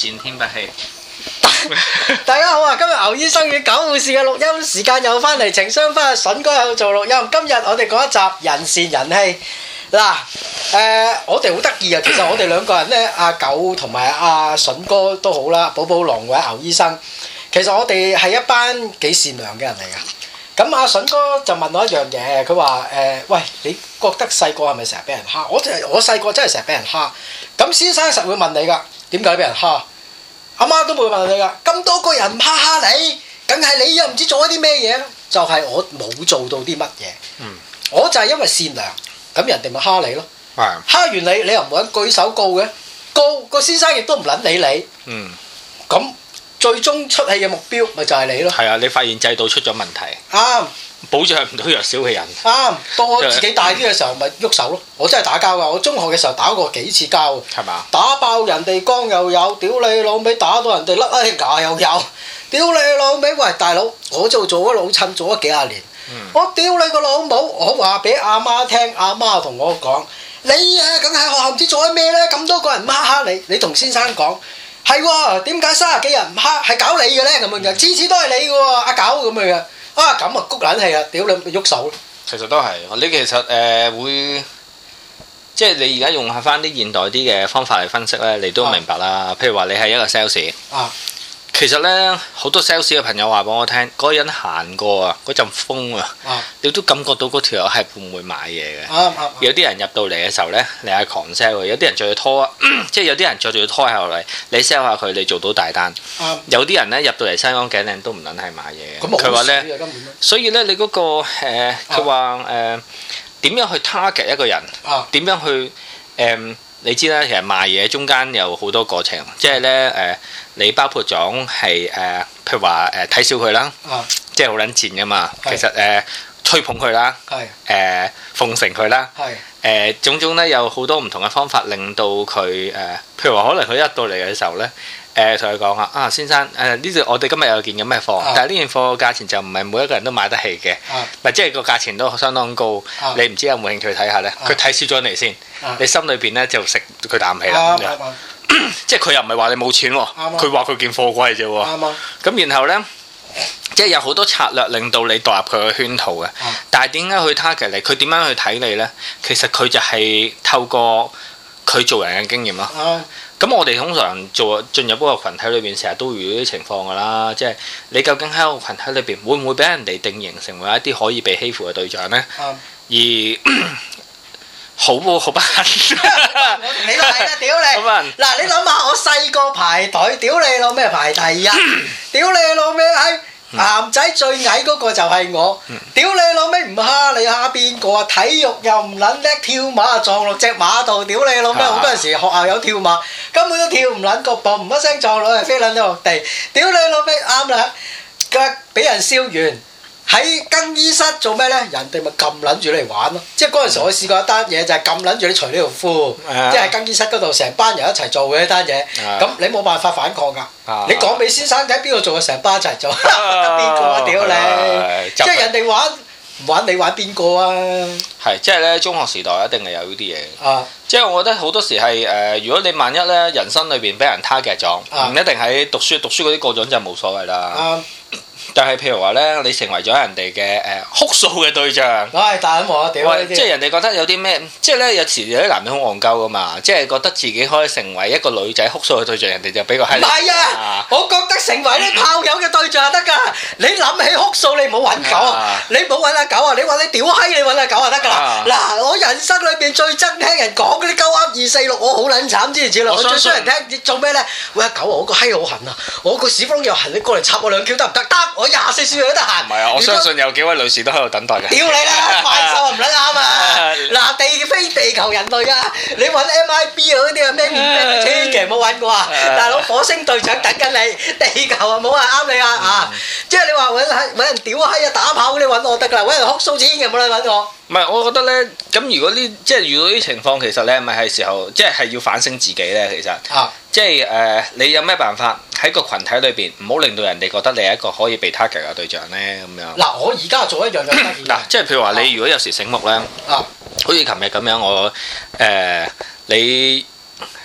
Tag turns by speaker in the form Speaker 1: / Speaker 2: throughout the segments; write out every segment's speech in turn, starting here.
Speaker 1: 戰天不欺。
Speaker 2: 大家好啊！今日牛醫生與狗護士嘅錄音時間又翻嚟，情商翻阿筍哥喺度做錄音。今日我哋講一集人善人欺。嗱，我哋好得意啊！其實我哋兩個人咧，阿狗同埋阿筍哥都好啦，寶寶龍或者牛醫生，其實我哋係一班幾善良嘅人嚟噶。咁阿筍哥就問我一樣嘢，佢話喂，你覺得細個係咪成日俾人蝦？我細個真係成日俾人蝦。咁先生實會問你噶，點解俾人蝦？阿媽都會問你㗎，咁多個人唔蝦你，梗係你又唔知做咗啲咩嘢啦。就係我冇做到啲乜嘢，我就係因為善良，咁人哋咪蝦你咯。蝦完你又唔揾舉手告嘅，告個先生亦都唔撚理你。咁最終出氣嘅目標咪就係你咯。
Speaker 1: 係啊，你發現制度出咗問題。
Speaker 2: 啱。
Speaker 1: 保障唔到弱小嘅人。
Speaker 2: 啱。到我自己大啲嘅時候，咪喐手咯。我真係打交㗎，我中學嘅時候打過幾次交。
Speaker 1: 係嘛？
Speaker 2: 打爆人哋缸又有，屌你老味打到人哋甩牙又有，屌你老味！喂大佬，我就做咗老襯做咗幾廿年，我屌你個老母！我話俾阿媽聽，阿媽同我講：你啊，梗係學校唔知做咗咩咧？咁多個人蝦你，你同先生講係喎，點解30幾人唔蝦係搞你嘅咧？咁樣嘅，次次都係你嘅喎，阿狗咁樣嘅。啊咁啊谷撚氣啊！屌你咪喐手咯。
Speaker 1: 其實都係，你其實會，即係你而家用下翻啲現代啲嘅方法嚟分析咧，你都明白啦。譬如話你係一個 sales，其實咧好多 sales 嘅朋友話俾我聽，嗰個人行過啊，嗰陣風啊，你都感覺到嗰條友係會唔會買嘢嘅。有啲人入到嚟嘅時候咧，你係狂 sell 嘅；有啲人着住拖，即係有啲人着住拖喺後嚟，你 sell 下佢，你做到大單。有啲人咧入到嚟西安頸領都唔撚係買嘢嘅。佢話咧，所以咧你嗰個佢話點樣去 target 一個人？點樣去你知啦，其實賣嘢中間有好多過程，即係咧你包括咗係譬如話睇小佢啦，即係好撚賤噶嘛。其實吹捧佢啦，奉承佢啦，種種咧有好多唔同嘅方法令到佢譬如話可能佢一到嚟嘅時候咧。同佢講啊，先生呢度我哋今日有件咁嘅貨，但係呢件貨嘅價錢就唔係每一個人都買得起嘅，即係個價錢都相當高，你唔知有冇興趣睇下咧？佢睇少咗你先，你心裏邊咧就食佢啖氣啦。即係佢又唔係話你冇錢喎，佢話佢件貨貴啫喎。咁然後咧，即係有好多策略令到你墮入佢嘅圈套嘅。但係點解去 target 你？佢點樣去睇你咧？其實佢就係透過佢做人嘅經驗咯。咁我哋通常進入嗰個羣體裏邊，成日都遇到啲情況㗎啦。即係你究竟喺個羣體裏邊，會唔會俾人哋定型成為一啲可以被欺負嘅對象呢？而好不幸，
Speaker 2: 你都係啦，屌你！嗱，你諗下，我細個排隊，屌你老咩排第一，屌你老咩閪！男仔最矮嗰個就係我，屌你老味唔蝦你蝦邊個啊？體育又唔撚叻，跳馬撞落隻馬度，屌你老味！好多陣時學校有跳馬，根本都跳唔撚個步，唔一聲撞落去飛撚咗落地，屌你老味啱啦！腳俾人燒完。喺更衣室做咩咧？人哋咪撳撚住你嚟玩咯！即係嗰陣時我試過一單嘢，就係撳撚住你除呢條褲，即係更衣室嗰度成班人一齊做嘅一單嘢。咁你冇辦法反抗㗎。你講俾先生睇邊個做嘅，成班一齊做，得邊個啊？屌你！即係人哋玩唔玩你玩邊個啊？
Speaker 1: 係即係咧，中學時代一定係有呢啲嘢。即係我覺得好多時係如果你萬一咧人生裏邊俾人 target咗，唔一定喺讀書嗰啲過咗就冇所謂啦。但係譬如話咧，你成為咗人哋嘅哭訴嘅對象，
Speaker 2: 大撚鑊屌！
Speaker 1: 即係人哋覺得有啲咩，即係咧有時有啲男人好戇鳩噶嘛，即係覺得自己可以成為一個女仔哭訴嘅對象，人哋就俾個閪你。唔係啊，我覺得成為啲炮友嘅對象就得㗎。你諗起哭訴，你唔好揾狗啊！你唔好揾阿狗啊！你揾你屌閪，你揾阿狗就得㗎啦。嗱，我人生裏邊最憎聽人講嗰啲鳩噏246，我好撚慘之類。我最憎人聽做咩咧？喂，阿狗啊，我個閪好痕啊，我個屎窟窿又痕，你過嚟插我2 Q 得唔得？得，我24小時都得閒。唔係啊，我相信有幾位女士都喺度等待嘅。屌你啦，怪獸唔撚啱啊！嗱，非地球人類啊，你揾 MIB 嗰啲啊咩咩，千祈唔好揾我啊！大佬，火星隊長等緊你，地球啊冇話啱你啊！即係你話揾人屌閪啊打炮嗰啲揾我得㗎啦，揾人哭訴千祈唔好嚟揾我。唔係，我覺得咧，咁如果呢即係遇到啲情況，其實咧咪係時候，即係要反省自己咧。其實，即係你有咩辦法喺個群體裏邊唔好令到人哋覺得你係一個可以被 target 嘅對象咧？咁樣。嗱，我而家做一樣咁得意。嗱，即係譬如話，你如果有時醒目咧，好似琴日咁樣，我你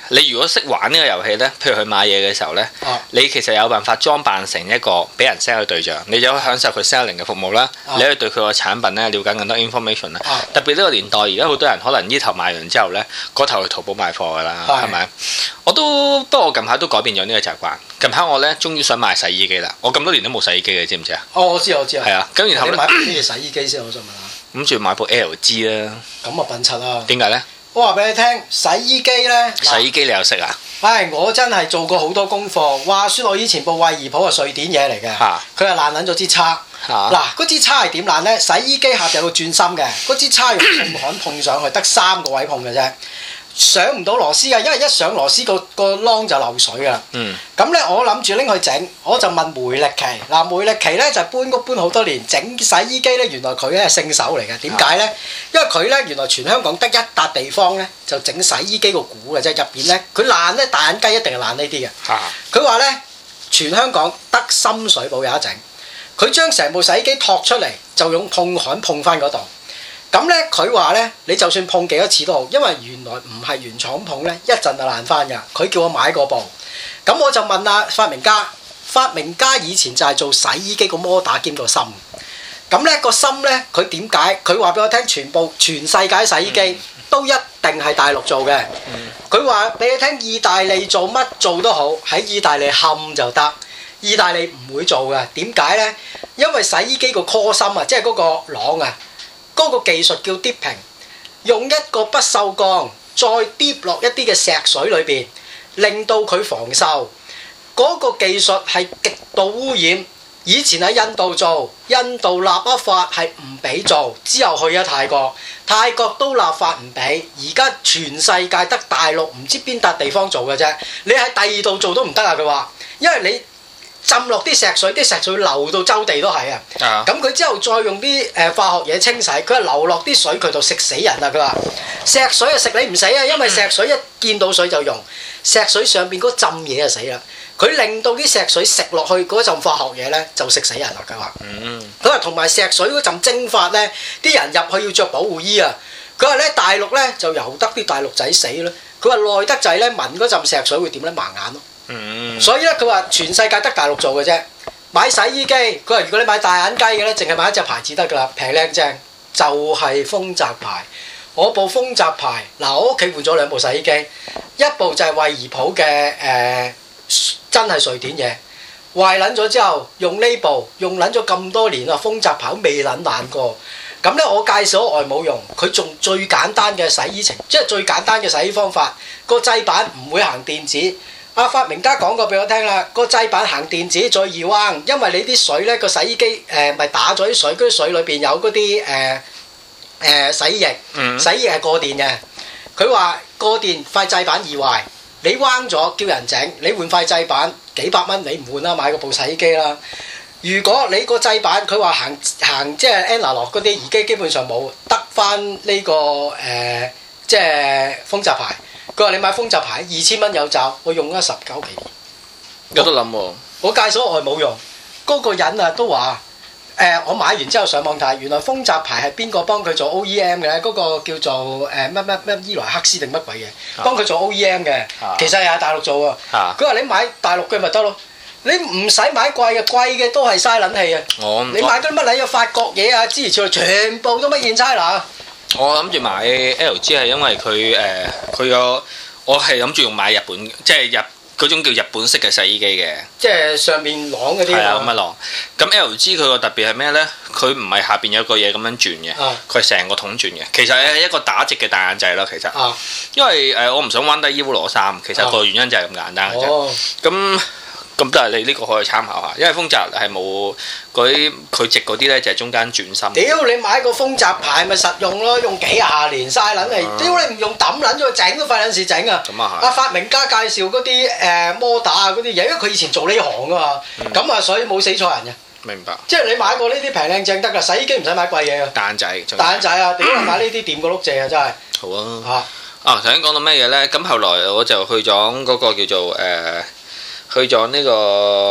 Speaker 1: 你如果識玩呢個遊戲呢，譬如去買嘢嘅時候呢，你其實有辦法裝扮成一個俾人 sell 嘅對象，你就可以享受佢 selling 嘅服務啦。你可以對佢個產品呢了解更多 information 啦。特別呢個年代，而家好多人可能呢頭買完之後呢，嗰頭去淘寶買貨㗎啦，係咪？不過我近排都改變咗呢個習慣。近排我呢，終於想買洗衣機啦。我咁多年都冇洗衣機嘅，知唔知啊？
Speaker 2: 我知。係
Speaker 1: 啊，咁然後
Speaker 2: 你買咩洗衣機先？我想問下。
Speaker 1: 諗住買部 LG 啦。
Speaker 2: 咁啊笨柒啦！
Speaker 1: 點解呢？我
Speaker 2: 話俾你聽，洗衣機呢，
Speaker 1: 洗衣機你又識啊？
Speaker 2: 我真係做過好多功課。話説我以前部惠而浦係瑞典嘢嚟嘅，佢係爛撚咗支叉。嗰支叉係點爛呢？洗衣機下邊有個轉心嘅，嗰支叉用碰焊碰上去，得3個位碰嘅啫。上唔到螺絲啊，因為一上螺絲個窿就漏水㗎啦。咁咧我諗住拎去整，我就問梅力奇。梅力奇咧就搬屋搬好多年，整洗衣機咧原來佢咧係聖手嚟嘅。點解咧？因為佢咧原來全香港得一笪地方咧就整洗衣機個鼓嘅啫，入邊咧佢爛咧大眼雞一定係爛呢啲嘅。佢話咧全香港得深水埗有得整，佢將成部洗衣機托出嚟就用碰焊碰翻嗰度。咁咧，佢話咧，你就算碰幾多次都好，因為原來唔係原廠碰咧，一陣就爛翻㗎。佢叫我買個部，咁我就問啊發明家，發明家以前就係做洗衣機個摩打兼個芯。咁咧個芯咧，佢點解？佢話俾我聽，全世界洗衣機都一定係大陸做嘅。佢話俾你聽，意大利做乜做都好，喺意大利冚就得。意大利唔會做嘅，點解咧？因為洗衣機個 core 芯啊，即係嗰個囊啊。嗰個技術叫 dipping，用一個不鏽鋼再 dip 落一啲嘅石水裏邊，令到佢防鏽。嗰個技術係極度污染。以前喺印度做，印度立法係唔俾做，之後去咗泰國，泰國都立法唔俾。而家全世界得大陸唔知邊笪地方做嘅啫。你喺第二度做都唔得啊！佢話，因為你浸落啲石水，啲石水流到周地都係啊！咁佢之後再用啲化學嘢清洗，佢係流落啲水渠度食死人啊！佢話石水啊食你唔死啊，因為石水一見到水就溶，石水上邊嗰浸嘢就死啦。佢令到啲石水食落去嗰陣化學嘢咧就食死人啦！佢話，佢話同埋石水嗰陣蒸發咧，啲人入去要着保護衣啊！佢話咧大陸咧就由得啲大陸仔死啦。佢話耐得滯咧聞嗰陣石水會點咧盲眼咯。所以咧，佢話全世界得大陸做嘅啫。買洗衣機，佢話如果你買大眼雞嘅咧，淨係買一隻牌子得㗎啦，平靚正，就係豐澤牌。我部豐澤牌，我屋企換咗2部洗衣機，一部就係惠而浦嘅真係瑞典嘢，壞撚咗之後用呢部，用撚咗咁多年啦，豐澤牌都未撚爛過。咁咧，我介紹咗外母用，佢仲最簡單嘅洗衣程，即係最簡單嘅洗衣方法，個製板唔會行電子。發明家講過俾我聽啦，個製板行電子再易彎，因為你啲水咧個洗衣機咪打咗啲水，嗰啲水裏邊有嗰啲洗衣液，洗衣液係過電嘅。佢話過電塊製板易壞，你彎咗叫人整，你換塊製板幾百蚊你唔換啦，買個部洗衣機啦。如果你個製板佢話行即係 analog 嗰啲儀機基本上冇，得翻呢個即係豐澤牌。佢話你買豐澤牌2000蚊有罩，我用咗19幾年。
Speaker 1: 有得諗喎！
Speaker 2: 我介紹外母用，嗰個人啊都話我買完之後上網睇，原來豐澤牌係邊個幫佢做 OEM 嘅咧？嗰個叫做乜伊萊克斯定乜鬼嘢，幫佢做 OEM 嘅，其實又係大陸做啊。佢話你買大陸嘅咪得咯，你唔使買貴嘅，貴嘅都係嘥撚氣啊！你買嗰啲乜撚嘢法國嘢啊，諸如此類，全部都乜嘢差啦。
Speaker 1: 我諗住買 LG 係因為佢個我係諗住用買日本即係嗰種叫日本式嘅洗衣機嘅，
Speaker 2: 即係上面晾嗰啲。係
Speaker 1: 啊，咁嘅晾。咁 LG 佢個特別係咩呢？佢唔係下邊有個嘢咁樣轉嘅，佢係成個桶轉嘅。其實係一個打直嘅大眼仔咯，其實。因為我唔想彎低腰攞衫，其實個原因就係咁簡單嘅啫。咁都係你呢個可以參考下，因為豐澤係冇嗰啲佢直嗰啲咧，就係中間轉心。
Speaker 2: 屌你買個豐澤牌咪實用咯，用幾廿年嘥撚嚟。屌你唔用抌撚咗整都費撚事整啊！咁啊係。發明家介紹嗰啲摩打啊嗰啲嘢，因為佢以前做呢行啊嘛，咁所以冇死錯人嘅。
Speaker 1: 明白。即
Speaker 2: 係你買過呢啲平靚正得㗎，洗衣機唔使買貴嘢㗎。大眼仔啊！屌你買呢啲掂過碌蔗啊！真係。
Speaker 1: 好啊。頭先講到咩嘢咧？咁後來我就去咗嗰個叫做去咗呢個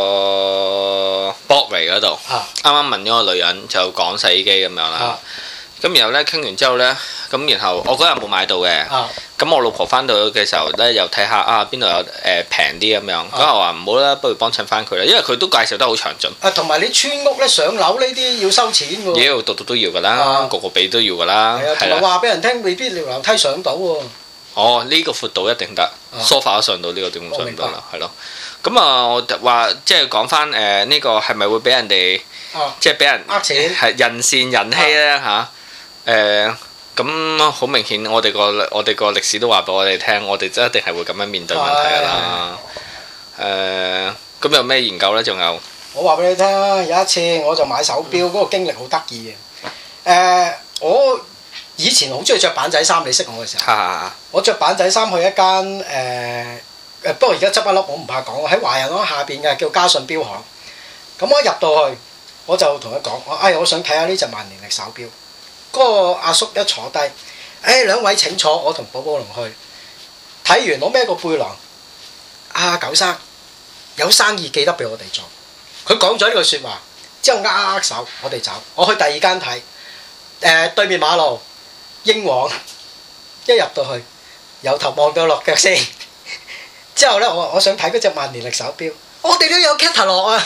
Speaker 1: 博維嗰度，啱啱問咗個女人就講洗衣機咁樣啦。 咁然後咧傾完之後咧，咁然後我嗰日冇買到嘅。咁我老婆翻到嘅時候咧，又睇下邊度有平啲咁樣。咁我話唔好啦，不如幫襯翻佢啦，因為佢都介紹得好詳盡。
Speaker 2: 同埋你村屋咧上樓呢啲要收錢喎。
Speaker 1: 妖，度度都要㗎啦，個俾都要㗎啦。
Speaker 2: 係啊，同埋話俾人聽未必樓梯上到喎。
Speaker 1: 哦，呢個闊度一定得，梳化都上到，呢個點上唔到啦？係咯。咁我話即係講翻呢個係咪會俾人哋即係俾人
Speaker 2: 呃錢？
Speaker 1: 係人善人欺咧嚇？咁好明顯，我哋個歷史都話俾我哋聽，我哋一定係會咁樣面對問題㗎啦。咁有咩研究咧？仲有
Speaker 2: 我話俾你聽啊！有一次我就買手錶，嗰個經歷好得意嘅。我以前好中意着板仔衫，你識我嘅時候，我着板仔衫去一間不過而家執一粒，我唔怕講。喺華人行下邊嘅叫嘉信錶行。咁我一入到去，我就同佢講：我想睇下呢隻萬年歷手錶。嗰個阿叔一坐低，兩位請坐，我同寶寶龍去睇完，攞咩個背囊？九生有生意記得俾我哋做。佢講咗呢句説話之後，握手，我哋走。我去第二間睇，對面馬路英皇，一入到去由頭望到落腳先。之後咧，我想睇嗰隻萬年歷手錶，我哋都有 catalog 啊！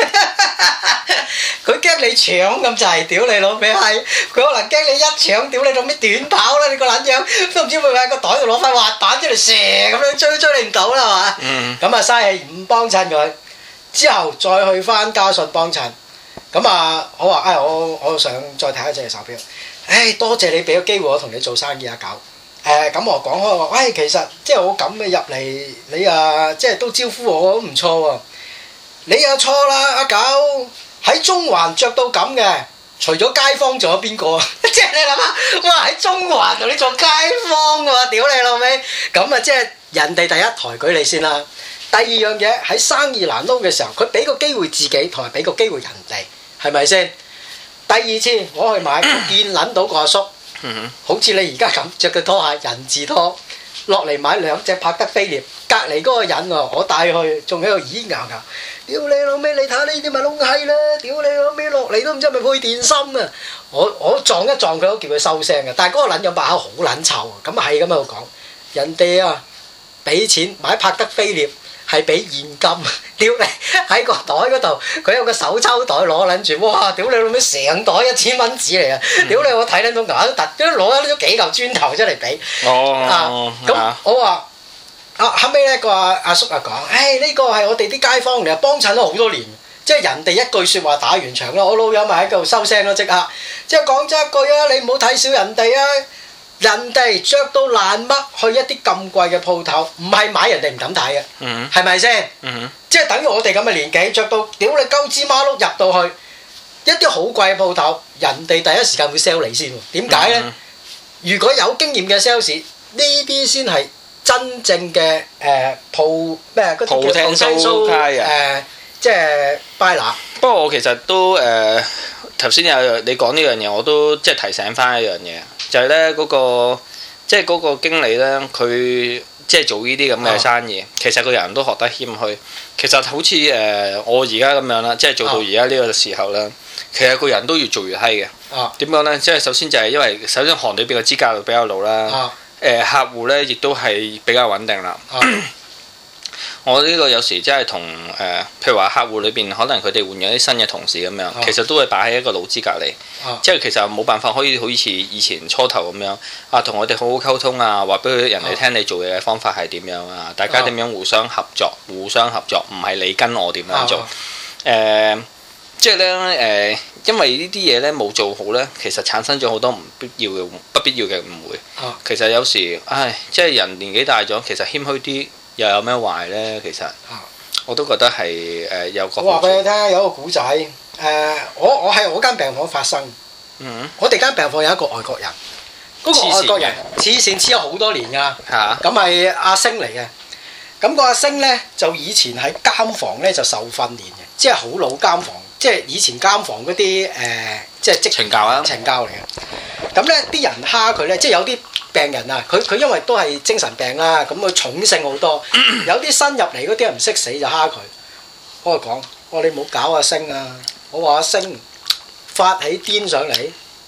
Speaker 2: 佢驚你搶咁滯，屌你老味閪！佢可能驚你一搶，屌你老味短跑啦！你個撚樣都唔知會唔會喺個袋度攞塊滑板出嚟射咁樣追你唔到啦嘛！咁啊嘥氣唔幫襯佢，之後再去翻嘉信幫襯。咁啊，我話我想再睇一隻手錶。多謝你俾個機會我同你做生意啊，狗。咁我講開話，其實即係我咁嘅入嚟，你即係都招呼我都唔錯喎。你又錯啦，阿狗喺中環着到咁嘅，除咗街坊仲有邊個啊？即係你諗下，哇喺中環同你做街坊喎，屌你老味！咁啊，即係人哋第一抬舉你先啦。第二樣嘢喺生意難撈嘅時候，佢俾個機會自己，同埋俾個機會人哋，係咪先？第二次我去買，見撚到個阿叔。好似你而家咁着對拖鞋人字拖落嚟買兩隻柏德菲列，隔離嗰個人喎，我帶去仲喺度咦咬咬，屌你老味！你睇下呢啲咪窿閪啦，屌你老味落嚟都唔知係咪配電芯啊！我撞一撞佢都叫佢收聲嘅，但係嗰個撚樣把口好撚臭啊！咁係咁喺度講，人哋啊俾錢買柏德菲列。係俾現金，屌你喺個袋嗰度，佢有個手抽袋攞撚住，哇！屌你老味成袋1000蚊紙嚟啊！屌你我睇撚到牙都突，都攞咗幾嚿磚頭出嚟俾。咁我話後尾咧個阿叔啊講，呢個係我哋啲街坊嚟啊，幫襯咗好多年，即係人哋一句説話打完場啦，我老友咪喺度收聲咯，即刻。即係講真一句啊，你唔好睇小人哋啊！人哋着到爛乜去一啲咁貴嘅鋪頭，唔係買人哋唔敢睇嘅，係咪先？即係等於我哋咁嘅年紀，着到屌你鳩芝麻碌入到去一啲好貴嘅鋪頭，人哋第一時間會 sell 你先喎。點解呢？如果有經驗嘅 sales，呢啲先係真正嘅鋪咩嗰啲叫鋪廳蘇即係 buyer。
Speaker 1: 不過我其實都頭先有你講呢樣嘢，我都即係提醒翻一樣嘢。就係咧嗰個，即係嗰個經理咧，佢即係做呢啲咁嘅生意，其實個人都學得謙虛。其實好似我而家咁樣啦，即係做到而家呢個時候啦，其實個人都越做越閪嘅。點講咧？即係首先就係因為首先行裏邊嘅資格比較老啦，客戶咧亦都係比較穩定啦。我呢個有時真係同譬如話客戶裏邊，可能佢哋換咗啲新嘅同事咁樣，其實都會擺喺一個老資格嚟，即係其實冇辦法可以好似以前初頭咁樣同我哋好好溝通啊，話俾人哋聽你做嘢嘅方法係點樣啊，大家點樣互相合作，唔係你跟我點樣做，即係咧因為呢啲嘢咧冇做好咧，其實產生咗好多不必要嘅誤會。其實有時即係人年紀大咗，其實謙虛啲。又有咩壞呢？其實我都覺得係有個。我話俾你聽，有個古仔我喺我間病房發生。我哋間病房有一個外國人，嗰個外國人黐線黐咗好多年㗎。咁係阿星嚟嘅。咁個阿星呢，就以前喺監房呢就受訓練嘅，即係好老監房，即係以前監房嗰啲即係懲教啊，懲教嚟嘅。咁呢啲人蝦佢呢，即係有啲。病人啊，佢因為都係精神病啦，咁佢重性好多，有啲新入嚟嗰啲人唔識死就蝦佢。我話你唔好搞阿星啊！我話阿星發起癲上嚟，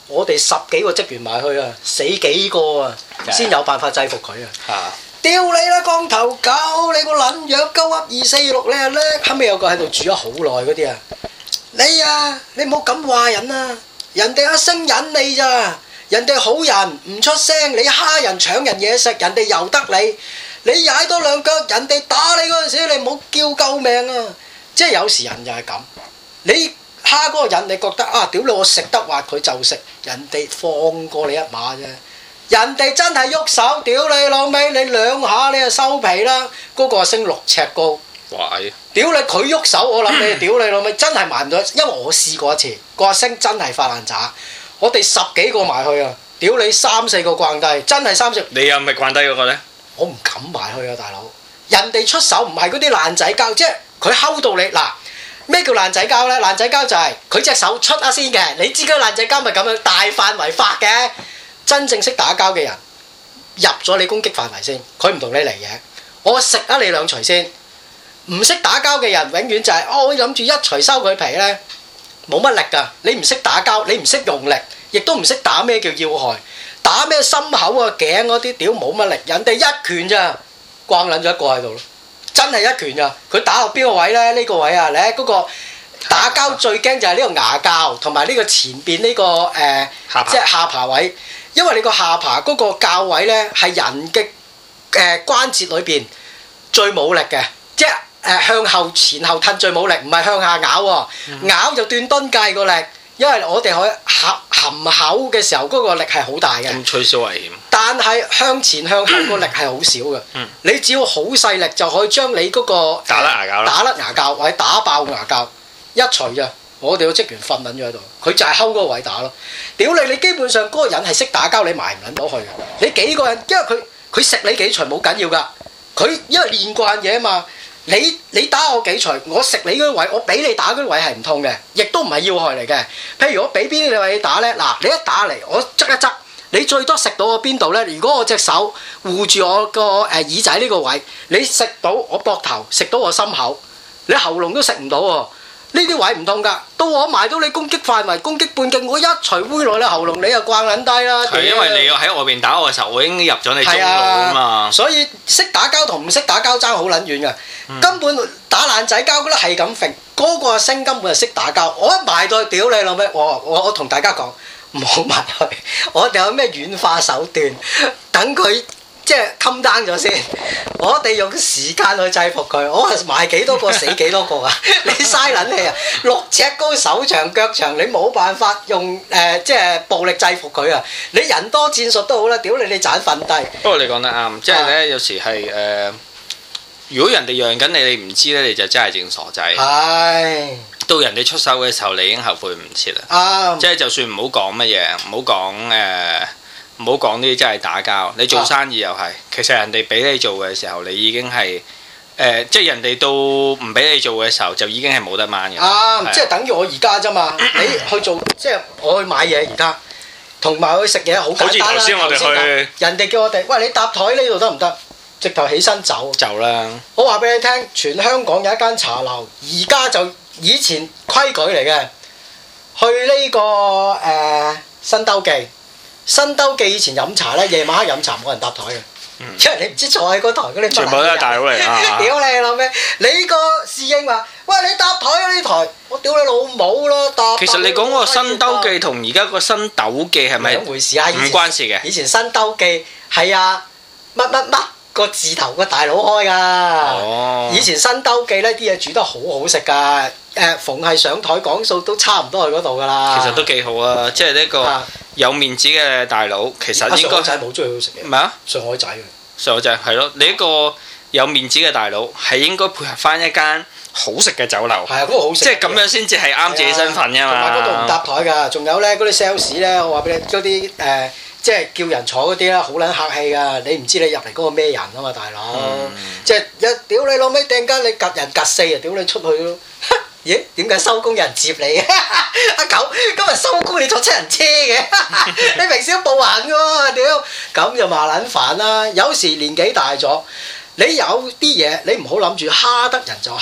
Speaker 2: 我哋10幾個職員埋去啊，死幾個啊，先有辦法制服佢啊！屌你啦，光頭狗！你個撚樣鳩噏246，你又叻。後尾有個喺度住咗好耐嗰啲啊，你唔好咁話人啊！人哋阿星忍你咋？人哋好人唔出聲，你蝦人搶人嘢食，人哋由得你。你踩多兩腳，人哋打你嗰陣時，你唔好叫救命啊！即係有時人就係咁，你蝦嗰個人，你覺得啊，屌你我食得滑佢就食，人哋放過你一馬啫。人哋真係喐手，屌你老味，你兩下你就收皮啦。嗰個升6尺高，屌你佢喐手，我諗你屌你老味，真係埋唔到，因為我試過一次，個阿星真係發爛渣，我哋10幾個埋去啊，屌你3、4個慣低，真係3、4。
Speaker 1: 你有咪慣低嗰個呢？
Speaker 2: 我唔敢埋去啊，大佬！人哋出手唔係嗰啲爛仔膠，即係佢睺到你嗱。咩叫爛仔膠呢？爛仔膠就係佢隻手出下先嘅，你知嗰爛仔膠咪咁樣大範圍發嘅。真正識打交嘅人入咗你攻擊範圍先，佢唔同你嚟嘢。我食啊你2錘先。唔識打交嘅人永遠就係我諗住一錘收佢皮呢，冇乜力㗎。你唔識打交，你唔識用力，亦都唔識打咩叫要害。打咩心口啊頸嗰啲屌冇乜力，人哋一拳咋，逛撚咗一個喺度咯，真係一拳咋。佢打落邊個位呢？呢個位啊，你嗰個打交最驚就係呢個牙骹同埋呢個前邊呢個即係下巴位，因為你個下巴嗰個骹位呢，係人嘅關節裏邊最冇力嘅，即係向後前後褪最冇力，唔係向下咬喎，咬就斷噸計個力。因為我哋可以含口嘅時候，嗰個力係好大嘅。咁取消危險。但係向前向後個力係好少嘅。你只要好細力就可以將你嗰個打甩牙骹或者打爆牙骹，一錘咋。我哋個職員瞓撚咗喺度，佢就係睺嗰個位打咯。屌你！你基本上嗰個人係識打交，你埋唔撚到去嘅。你幾個人，因為佢食你幾錘冇緊要㗎。佢因為練慣嘢啊嘛。你打我幾錘，我食你嗰位，我俾你打嗰位係唔痛嘅，亦都唔係要害嚟嘅。譬如我俾邊啲位你打呢？嗱，你一打嚟，我側一側，你最多食到我邊度呢？如果我隻手護住我個耳仔呢個位，你食到我膊頭，食到我心口，你喉嚨都食唔到喎。呢啲位唔痛㗎，到我埋到你攻擊範圍、攻擊半徑，我一錘揮落你喉嚨，你又慣撚低啦。係因為你喺外邊打我嘅時候，我已經入咗你中路啊嘛。所以識打交同唔識打交爭好撚遠㗎，根本打爛仔交嗰啲係咁揈，嗰個阿星根本係識打交。我一埋到去屌你老味，我同大家講唔好埋去，我哋有咩軟化手段，等佢。即係襟單咗先，我哋用時間去制服佢。我係埋幾多個死幾多個啊！你嘥撚氣啊！6尺高手長腳長，你冇辦法用即係暴力制服佢啊！你人多戰術都好啦，屌你盞瞓低。不過你講得啱，即係咧有時係如果人哋讓緊你，你唔知咧，你就真係正傻仔。係。到人哋出手嘅時候，你已經後悔唔切啦。即係就算唔好講乜嘢，唔好講唔好講呢啲真係打交，你做生意又係，其實人哋俾你做嘅時候，你已經係即係人哋到唔俾你做嘅時候，就已經係冇得掹嘅。即係等於我而家啫嘛，你去做即係我去買嘢而家，同埋去食嘢好簡單啦。好似頭先我哋去，人哋叫我哋，喂你搭台呢度得唔得？直頭起身走。就啦。我話俾你聽，全香港有一間茶樓，而家就以前規矩嚟嘅，去呢個新兜記。新兜記以前飲茶咧，夜晚黑飲茶冇人搭台嘅，因為你唔知坐喺嗰台嗰啲全部都係大佬嚟啊！屌你老味，你個侍應話：喂，你搭台啊呢台，我屌你老母咯搭！其實你講個新兜記同而家個新斗記係咪兩回事啊？唔關事嘅。以前新兜記係啊乜乜乜個字頭個大佬開㗎。哦。以前新兜記咧啲嘢煮得好好食㗎，逢係上台講數都差唔多去嗰度㗎啦。其實都幾好啊，即係呢個。有面子嘅大佬，其實應該上海仔冇中意好食嘅。咩啊？上海仔上海仔係咯，你一個有面子嘅大佬係應該配合翻一間好食嘅酒樓。係啊，嗰個好食。即係咁樣先至係啱自己身份㗎嘛。同埋嗰度唔搭台㗎，仲有咧嗰啲 sales 咧，我話俾你嗰啲即係叫人坐嗰啲咧，好撚客氣㗎。你唔知你入嚟嗰個咩人啊嘛，大佬。即係一屌你老味，突然間你夾人夾死啊！屌你出去咯。咦？點解收工有人接你嘅？阿狗，今日收工你坐7人車嘅？你平時都步行嘅喎，屌！咁就麻撚煩啦。有時年紀大咗，你有啲嘢你唔好諗住蝦得人就蝦，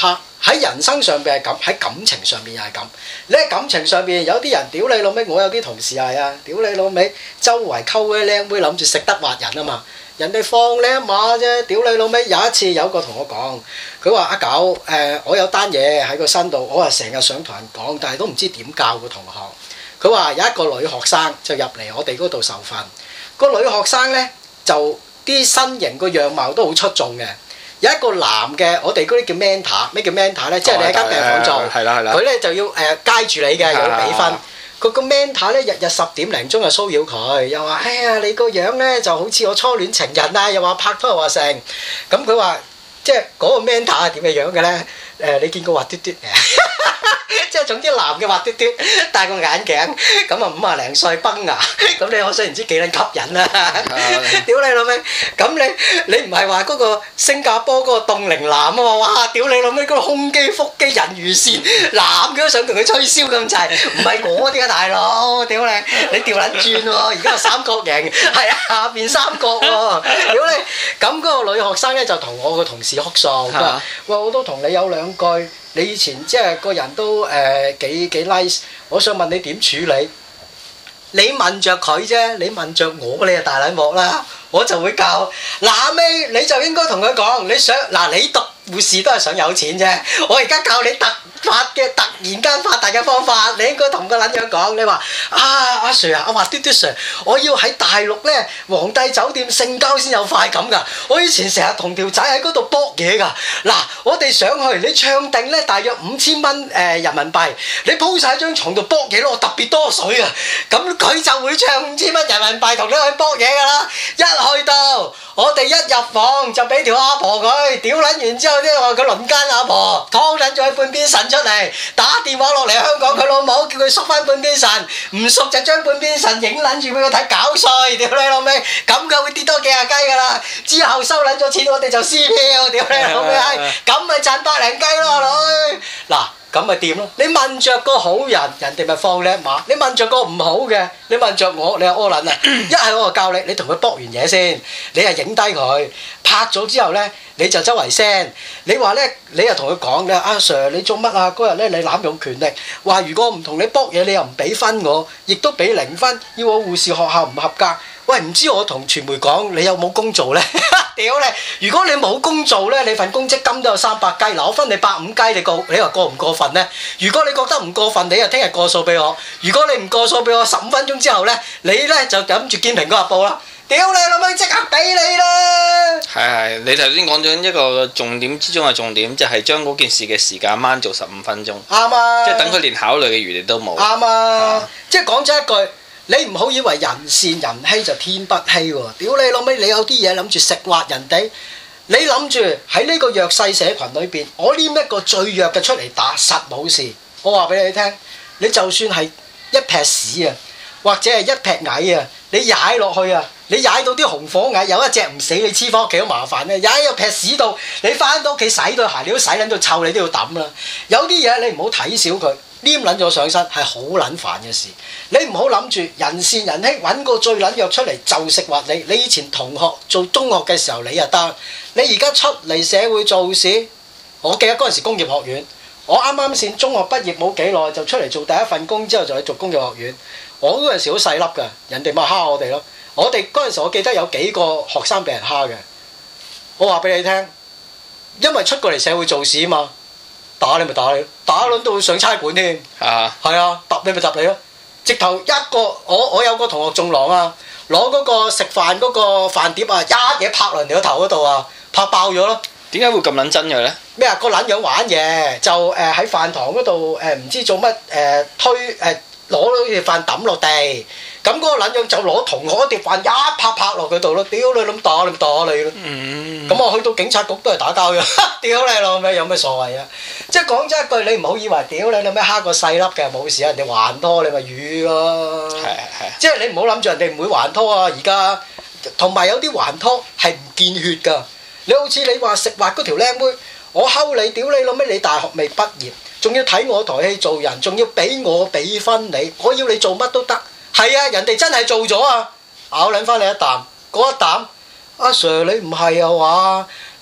Speaker 2: 喺人生上邊係咁，喺感情上邊又係咁。你喺感情上邊有啲人屌你老味，我有啲同事係啊，屌你老味，周圍溝嗰啲靚妹諗住食得滑人啊嘛，人哋放你一馬啫，屌你老味！有一次有個同我講，佢話阿狗我有單嘢喺個身度，我係成日想同人講，但係都唔知點教個同學。佢話有一個女學生就入嚟我哋嗰度受訓，個女學生呢，就啲身形個樣貌都好出眾嘅。有一個男嘅，我哋嗰啲叫 mentor， 咩叫 mentor 咧？即係你喺間病房做，佢咧就要街住你嘅，又要俾分。佢個 mentor 咧日日10點零鐘就騷擾佢，又話：哎呀，你個樣咧就好似我初戀情人啊！又話拍拖又話成。咁佢話即係嗰個 mentor 係點嘅樣嘅咧？你見過滑嘟嘟嘅？即係總之男嘅滑嘟嘟，戴個眼鏡，咁啊50零歲崩牙，咁你可想而知幾撚吸引啦！屌你老味，咁你唔係話嗰個新加坡嗰個凍齡男啊嘛？哇！屌你老味，嗰個胸肌腹肌人魚線，男嘅都想同佢吹簫咁滯，唔係我啲啊大佬！屌你調撚轉喎，而家係三角形，係啊下邊三角喎！屌你，咁嗰個女學生咧就同我個同事哭訴，佢話：喂，我都同你有兩句。你以前即係個人都幾 nice， 我想問你點處理？你問着佢啫，你問着我你就大撚鑊啦，我就會教。嗱尾你就應該同佢講，你想嗱你讀護士都係想有錢啫，我而家教你突然間發達嘅方法，你應該同個撚樣講，你話阿 Sir 啊，我話嘟嘟 Sir， 我要喺大陸咧皇帝酒店性交先有快感㗎，我以前成日同條仔喺嗰度搏嘢㗎，嗱我哋上去你唱定咧大約5000蚊人民幣，你鋪晒喺張床度搏嘢咯，我特別多水啊，咁佢就會唱5000蚊人民幣同你去搏嘢㗎啦，一去到我哋一入房就俾條阿婆佢屌撚完之後咧話佢輪奸阿婆，劏撚咗佢半邊腎出嚟，打電話落嚟香港佢老母叫佢縮翻半邊腎，唔縮就將半邊腎影撚住俾佢睇搞碎，屌你老味，咁佢會跌多幾廿雞㗎啦，之後收撚咗錢我哋就撕票，屌你老味閪，咁咪賺百零雞咯女，嗱。咁咪掂咯！你問着個好人，人哋咪放你一馬；你問着個唔好嘅，你問着我，你係柯撚啊！一係我就教你，你同佢搏完嘢先，你係影低佢，拍咗之後咧，你就周圍 send。你話咧，你又同佢講咧，阿 Sir 你做乜啊？嗰日咧你濫用權力，話如果唔同你搏嘢，你又唔俾分我，亦都俾0分，要我護士學校唔合格。喂，唔知我同傳媒講，你有冇工做咧？屌你！如果你冇工做咧，你份公積金都有300雞，嗱我分你150雞，你話過唔過分咧？如果你覺得唔過分，你就聽日過數俾我；如果你唔過數俾我，15分鐘之後咧，你咧就諗住見蘋果日報啦！屌你老味，即刻俾你啦！
Speaker 1: 係，你頭先講咗一個重點之中嘅重點，就係將嗰件事嘅時間掹做15分鐘。
Speaker 2: 啱啊！
Speaker 1: 即係等佢連考慮嘅餘地都冇。
Speaker 2: 啱啊！即係講咗一句。你唔好以為人善人欺就天不欺喎！屌你老味，你有啲嘢諗住食滑人哋，你諗住喺呢個弱勢社群裏邊，我黏一個最弱嘅出嚟打實冇事。我話俾你聽，你就算係一撇屎啊，或者係一撇蟻啊，你踩落去啊，你踩到啲紅火蟻有一隻唔死，你黐翻屋企好麻煩咧。踩入撇屎度，你翻到屋企洗對鞋，你都洗撚到臭，你都要抌啦。有啲嘢你唔好睇小佢。黏撚咗上身係好撚煩嘅事，你唔好諗住人善人欺揾個最撚弱出嚟就食滑你。你以前同學做中學嘅時候你又得，你而家出嚟社會做事，我記得嗰陣時工業學院，我啱啱先中學畢業冇幾耐就出嚟做第一份工之後就去做工業學院，我嗰陣時好細粒㗎，人哋咪蝦我哋咯。我哋嗰陣時我記得有幾個學生俾人蝦嘅，我話俾你聽，因為出過嚟社會做事啊嘛。打你咪打你，打撚到上差館添。係啊，揼你咪揼你咯。直頭一個我有個同學中狼啊，攞嗰個食飯嗰個飯碟啊，一嘢拍落人哋個頭嗰度啊，拍爆咗咯。
Speaker 1: 點解會咁撚真嘅咧？
Speaker 2: 咩啊？個撚樣玩嘢就喺飯堂嗰度唔知做乜推攞咗碟飯抌落地，咁嗰個撚樣就攞同學碟飯一拍落佢度咯，屌你諗打你咪打你咯。咁我去到警察局都係打交嘅，屌你老味有咩所謂啊？即係講真一句，你唔好以為屌你老味蝦個細粒嘅冇事，人哋還拖你咪瘀咯。係。即係你唔好諗住人哋唔會還拖啊！而家同埋有啲還拖係唔見血㗎。你好似你話食滑嗰條靚妹，我睺你屌你老味，你大學未畢業，仲要睇我台戲做人，仲要俾我俾分你，我要你做乜都得。係啊，人哋真係做咗啊，咬撚翻你一啖，嗰一啖，阿 Sir 你唔係啊話，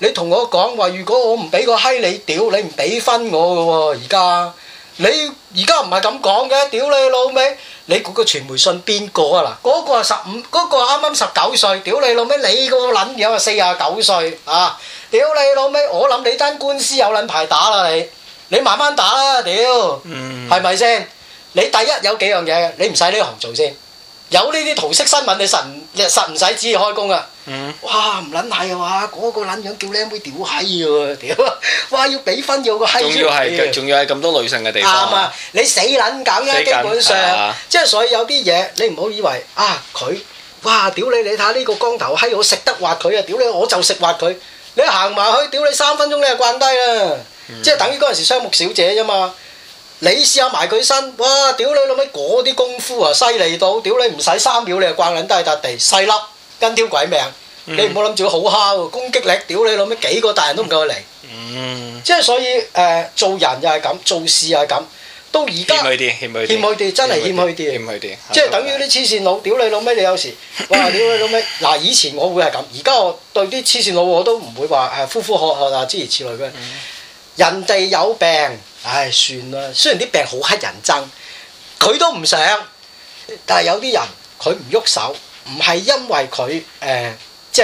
Speaker 2: 你同我講話，如果我唔俾個閪你屌，你唔俾分我嘅喎，而家你而家唔係咁講嘅，屌你老味！你估個傳媒信邊個啊？嗱，嗰個係15，嗰個啱啱19歲，屌你老味！你個撚樣啊49歲啊！屌你老味！我諗你單官司有撚排打啦你慢慢打啦，屌，係咪先？你第一有幾樣嘢，你唔使呢行做先。有呢啲桃色新聞，你實唔使旨意開工啊！哇，唔撚係啊嘛，嗰個撚樣叫靚妹屌閪喎，屌！哇，要俾分要個閪出嚟，
Speaker 1: 仲要係咁多女性嘅地方。
Speaker 2: 啱啊！你死撚梗嘅，基本上，即係所以有啲嘢你唔好以為啊佢，哇屌你！你睇下呢個光頭閪，我食得滑佢啊！屌你，我就食滑佢。你行埋去，屌你3分鐘你就慣低啦，即係等於嗰陣時雙目小姐啫嘛。你試下埋佢身，哇！屌你老味嗰啲功夫啊，犀利到，屌你唔使3秒你就慣撚低笪地，細粒跟條鬼命，你唔好諗住好蝦喎，攻擊力，屌你老味幾個大人都唔夠佢嚟。即係所以做人又係咁，做事又係咁，到而家謙虛啲，真係謙虛啲，即係等於啲黐線佬，屌你老味你有時，哇！屌你老味，嗱以前我會係咁，而家我對啲黐線佬我都唔會話呼呼喝喝啊諸如此類嘅。人哋有病，唉算啦。雖然啲病好乞人憎，佢都唔想。但係有啲人佢唔喐手，唔係因為佢即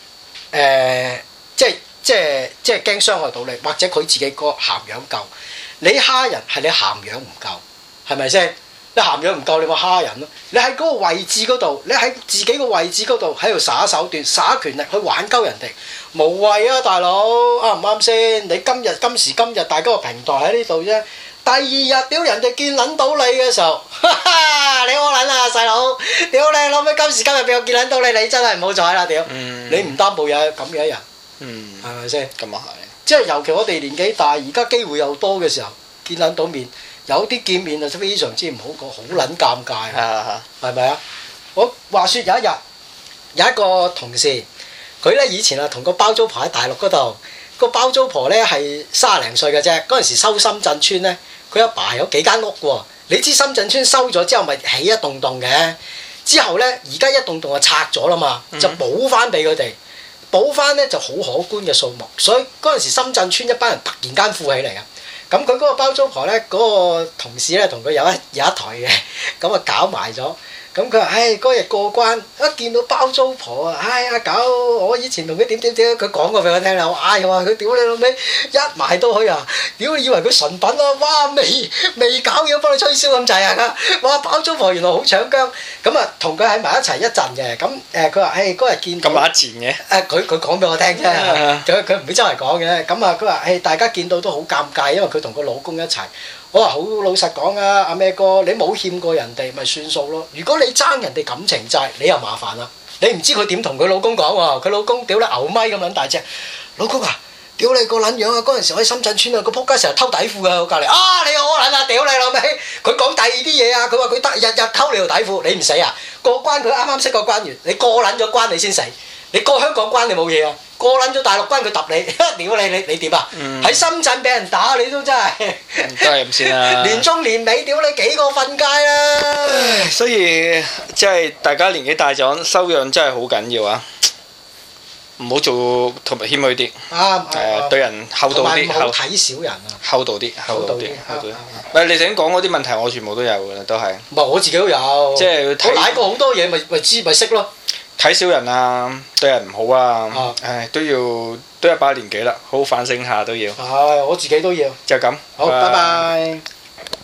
Speaker 2: 係驚傷害到你，或者佢自己個涵養夠。你蝦人係你涵養唔夠，係咪先？你涵養唔夠，你咪蝦人咯。你喺嗰個位置嗰度，你喺自己個位置嗰度喺度耍手段、耍權力去玩鳩人哋，無謂啊，大佬，啱唔啱先？你今時今日大家個平台喺呢度啫。第二日屌人哋見撚到你嘅時候，哈哈！你好撚啊細佬，屌你老味！今時今日俾我見撚到你，你真係唔好彩啦屌！你唔擔保有咁嘅一日，係咪先？咁啊係。即係尤其我哋年紀大，而家機會又多嘅時候，見撚到面，有啲見面就非常之唔好講，好撚尷尬，係咪啊？我話説有一日有一個同事，佢咧以前啊同個包租婆喺大陸嗰度，個包租婆咧係30零歲嘅啫，嗰陣時收深圳村咧。佢阿爸有幾間屋喎，你知深圳村收咗之後咪起一棟棟嘅，之後呢，而家一棟棟就拆咗啦嘛，就補翻俾佢哋，補翻呢就好可觀嘅數目，所以嗰陣時深圳村一班人突然間富起嚟啊！咁佢嗰個包租婆呢，嗰個同事呢，同佢有一台嘅，咁啊搞埋咗。咁佢話：唉，嗰日過關，一見到包租婆啊，唉阿狗，我以前同佢點，佢講過俾我聽啦。我話佢屌你老味，一埋到去啊，屌以為佢純品啊，哇未搞嘢幫你吹簫咁滯啊！哇包租婆原來好搶姜，咁啊同佢喺埋一齊一陣嘅，咁佢話：唉嗰日見到咁揦賤嘅，佢講俾我聽啫，佢唔會周圍講嘅。咁啊佢話：唉大家見到都好尷尬，因為佢同個老公一齊。我話好老實講啊，阿咩哥，你冇欠過人哋咪算數咯。如果你爭人哋感情債，你又麻煩啦。你唔知佢點同佢老公講喎？佢老公屌你牛咪咁撚大隻，老公啊，屌你個撚樣啊！嗰陣時喺深圳村啊，個仆街成日偷底褲㗎，我隔離啊你好撚啊，屌你老味！佢講第二啲嘢啊，佢話佢日日偷你條底褲，你唔死啊？過關佢啱啱識個關員，你過撚咗關你先死，你過香港關你冇嘢啊？過撚咗大陸關佢揼你，屌你點啊？喺深圳俾人打你都真係，
Speaker 1: 都係咁先啦。
Speaker 2: 年中年尾屌你幾個瞓街啦！
Speaker 1: 所以即係大家年紀大咗，修養真係好緊要啊！唔好做同埋謙虛啲，對人厚道啲，
Speaker 2: 唔好睇小人啊！
Speaker 1: 厚道啲。喂，你頭先講嗰啲問題，我全部都有㗎啦，都係。
Speaker 2: 唔係我自己都有，
Speaker 1: 即係
Speaker 2: 我舐過好多嘢，咪知咪識咯。
Speaker 1: 睇小人啊，對人唔好啊，唉，都一把年紀啦，好好反省下都要。
Speaker 2: 係，我自己都要。
Speaker 1: 就咁。
Speaker 2: 好，拜拜。